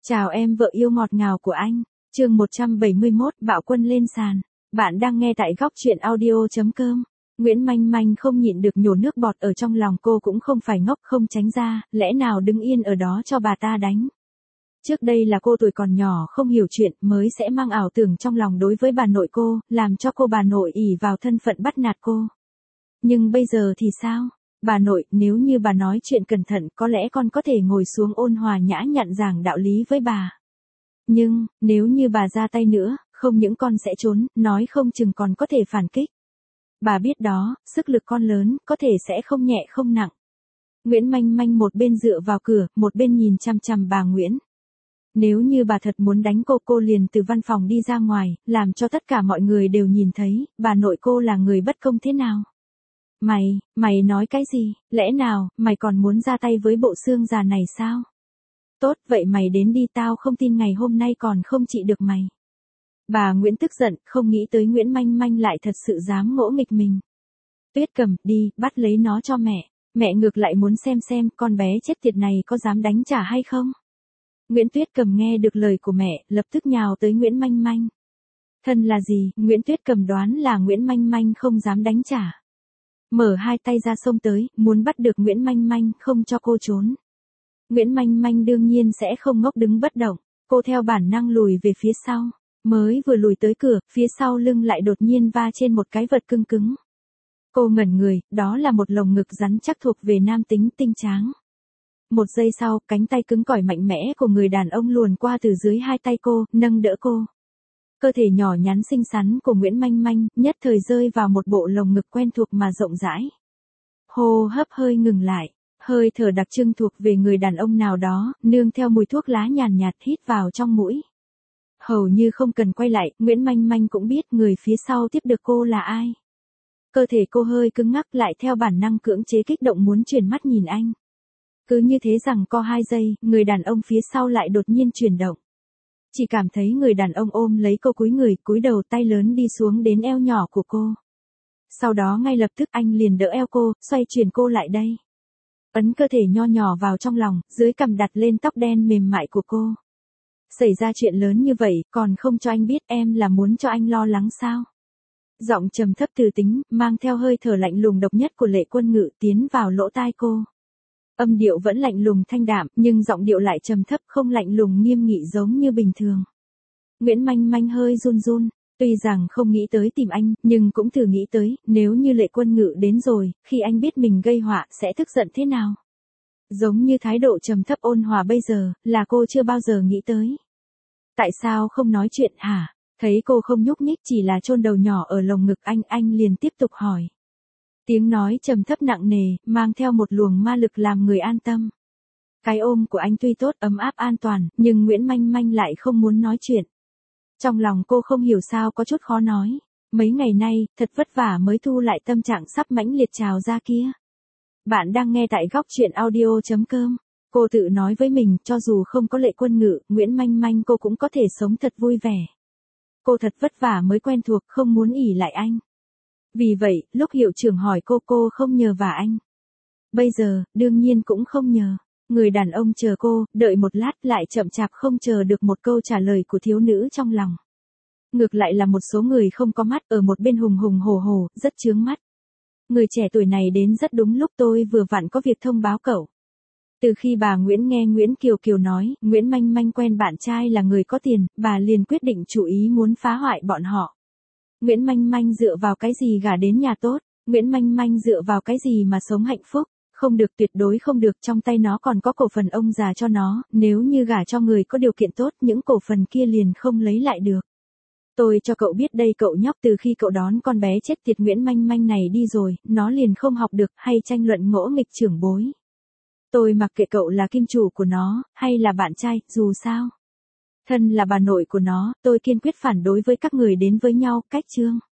Chào em vợ yêu ngọt ngào của anh. Chương 171 Bạo quân lên sàn. Bạn đang nghe tại góc truyện audio.com. Nguyễn Manh Manh không nhịn được nhổ nước bọt ở trong lòng, cô cũng không phải ngốc không tránh ra, lẽ nào đứng yên ở đó cho bà ta đánh. Trước đây là cô tuổi còn nhỏ không hiểu chuyện mới sẽ mang ảo tưởng trong lòng đối với bà nội cô, làm cho cô bà nội ỷ vào thân phận bắt nạt cô. Nhưng bây giờ thì sao? Bà nội, nếu như bà nói chuyện cẩn thận có lẽ con có thể ngồi xuống ôn hòa nhã nhặn giảng đạo lý với bà. Nhưng, nếu như bà ra tay nữa, không những con sẽ trốn, nói không chừng còn có thể phản kích. Bà biết đó, sức lực con lớn, có thể sẽ không nhẹ không nặng. Nguyễn Manh Manh một bên dựa vào cửa, một bên nhìn chằm chằm bà Nguyễn. Nếu như bà thật muốn đánh cô liền từ văn phòng đi ra ngoài, làm cho tất cả mọi người đều nhìn thấy, bà nội cô là người bất công thế nào. Mày nói cái gì, lẽ nào, mày còn muốn ra tay với bộ xương già này sao? Tốt, vậy mày đến đi, tao không tin ngày hôm nay còn không trị được mày. Bà Nguyễn tức giận, không nghĩ tới Nguyễn Manh Manh lại thật sự dám ngỗ nghịch mình. Tuyết Cầm, đi, bắt lấy nó cho mẹ ngược lại muốn xem con bé chết tiệt này có dám đánh trả hay không? Nguyễn Tuyết Cầm nghe được lời của mẹ, lập tức nhào tới Nguyễn Manh Manh. Thân là gì, Nguyễn Tuyết Cầm đoán là Nguyễn Manh Manh không dám đánh trả. Mở hai tay ra xông tới, muốn bắt được Nguyễn Manh Manh, không cho cô trốn. Nguyễn Manh Manh đương nhiên sẽ không ngốc đứng bất động, cô theo bản năng lùi về phía sau, mới vừa lùi tới cửa, phía sau lưng lại đột nhiên va trên một cái vật cứng cứng. Cô ngẩn người, đó là một lồng ngực rắn chắc thuộc về nam tính tinh tráng. Một giây sau, cánh tay cứng cỏi mạnh mẽ của người đàn ông luồn qua từ dưới hai tay cô, nâng đỡ cô. Cơ thể nhỏ nhắn xinh xắn của Nguyễn Manh Manh, nhất thời rơi vào một bộ lồng ngực quen thuộc mà rộng rãi. Hô hấp hơi ngừng lại, hơi thở đặc trưng thuộc về người đàn ông nào đó, nương theo mùi thuốc lá nhàn nhạt hít vào trong mũi. Hầu như không cần quay lại, Nguyễn Manh Manh cũng biết người phía sau tiếp được cô là ai. Cơ thể cô hơi cứng ngắc lại theo bản năng cưỡng chế kích động muốn chuyển mắt nhìn anh. Cứ như thế rằng co 2 giây, người đàn ông phía sau lại đột nhiên chuyển động. Chỉ cảm thấy người đàn ông ôm lấy cô cúi đầu tay lớn đi xuống đến eo nhỏ của cô. Sau đó ngay lập tức anh liền đỡ eo cô, xoay chuyển cô lại đây. Ấn cơ thể nho nhỏ vào trong lòng, dưới cằm đặt lên tóc đen mềm mại của cô. Xảy ra chuyện lớn như vậy, còn không cho anh biết, em là muốn cho anh lo lắng sao? Giọng trầm thấp từ tính, mang theo hơi thở lạnh lùng độc nhất của Lệ Quân Ngự tiến vào lỗ tai cô. Âm điệu vẫn lạnh lùng thanh đạm, nhưng giọng điệu lại trầm thấp không lạnh lùng nghiêm nghị giống như bình thường. Nguyễn Manh Manh hơi run run, tuy rằng không nghĩ tới tìm anh, nhưng cũng thử nghĩ tới, nếu như Lệ Quân Ngự đến rồi, khi anh biết mình gây họa sẽ tức giận thế nào. Giống như thái độ trầm thấp ôn hòa bây giờ, là cô chưa bao giờ nghĩ tới. Tại sao không nói chuyện hả? Thấy cô không nhúc nhích chỉ là chôn đầu nhỏ ở lồng ngực anh liền tiếp tục hỏi. Tiếng nói trầm thấp nặng nề, mang theo một luồng ma lực làm người an tâm. Cái ôm của anh tuy tốt ấm áp an toàn, nhưng Nguyễn Manh Manh lại không muốn nói chuyện. Trong lòng cô không hiểu sao có chút khó nói. Mấy ngày nay, thật vất vả mới thu lại tâm trạng sắp mãnh liệt trào ra kia. Bạn đang nghe tại góc truyện audio.com. Cô tự nói với mình, cho dù không có Lệ Quân Ngự, Nguyễn Manh Manh cô cũng có thể sống thật vui vẻ. Cô thật vất vả mới quen thuộc, không muốn ỷ lại anh. Vì vậy, lúc hiệu trưởng hỏi cô không nhờ vả anh. Bây giờ, đương nhiên cũng không nhờ. Người đàn ông chờ cô, đợi một lát lại chậm chạp không chờ được một câu trả lời của thiếu nữ trong lòng. Ngược lại là một số người không có mắt ở một bên hùng hùng hổ hổ, rất chướng mắt. Người trẻ tuổi này đến rất đúng lúc, tôi vừa vặn có việc thông báo cậu. Từ khi bà Nguyễn nghe Nguyễn Kiều Kiều nói, Nguyễn Manh Manh quen bạn trai là người có tiền, bà liền quyết định chủ ý muốn phá hoại bọn họ. Nguyễn Manh Manh dựa vào cái gì gả đến nhà tốt, Nguyễn Manh Manh dựa vào cái gì mà sống hạnh phúc, không được, tuyệt đối không được, trong tay nó còn có cổ phần ông già cho nó, nếu như gả cho người có điều kiện tốt, những cổ phần kia liền không lấy lại được. Tôi cho cậu biết đây, cậu nhóc, từ khi cậu đón con bé chết tiệt Nguyễn Manh Manh này đi rồi, nó liền không học được hay tranh luận ngỗ nghịch trưởng bối. Tôi mặc kệ cậu là kim chủ của nó, hay là bạn trai, dù sao. Thân là bà nội của nó, tôi kiên quyết phản đối với các người đến với nhau, cách chương.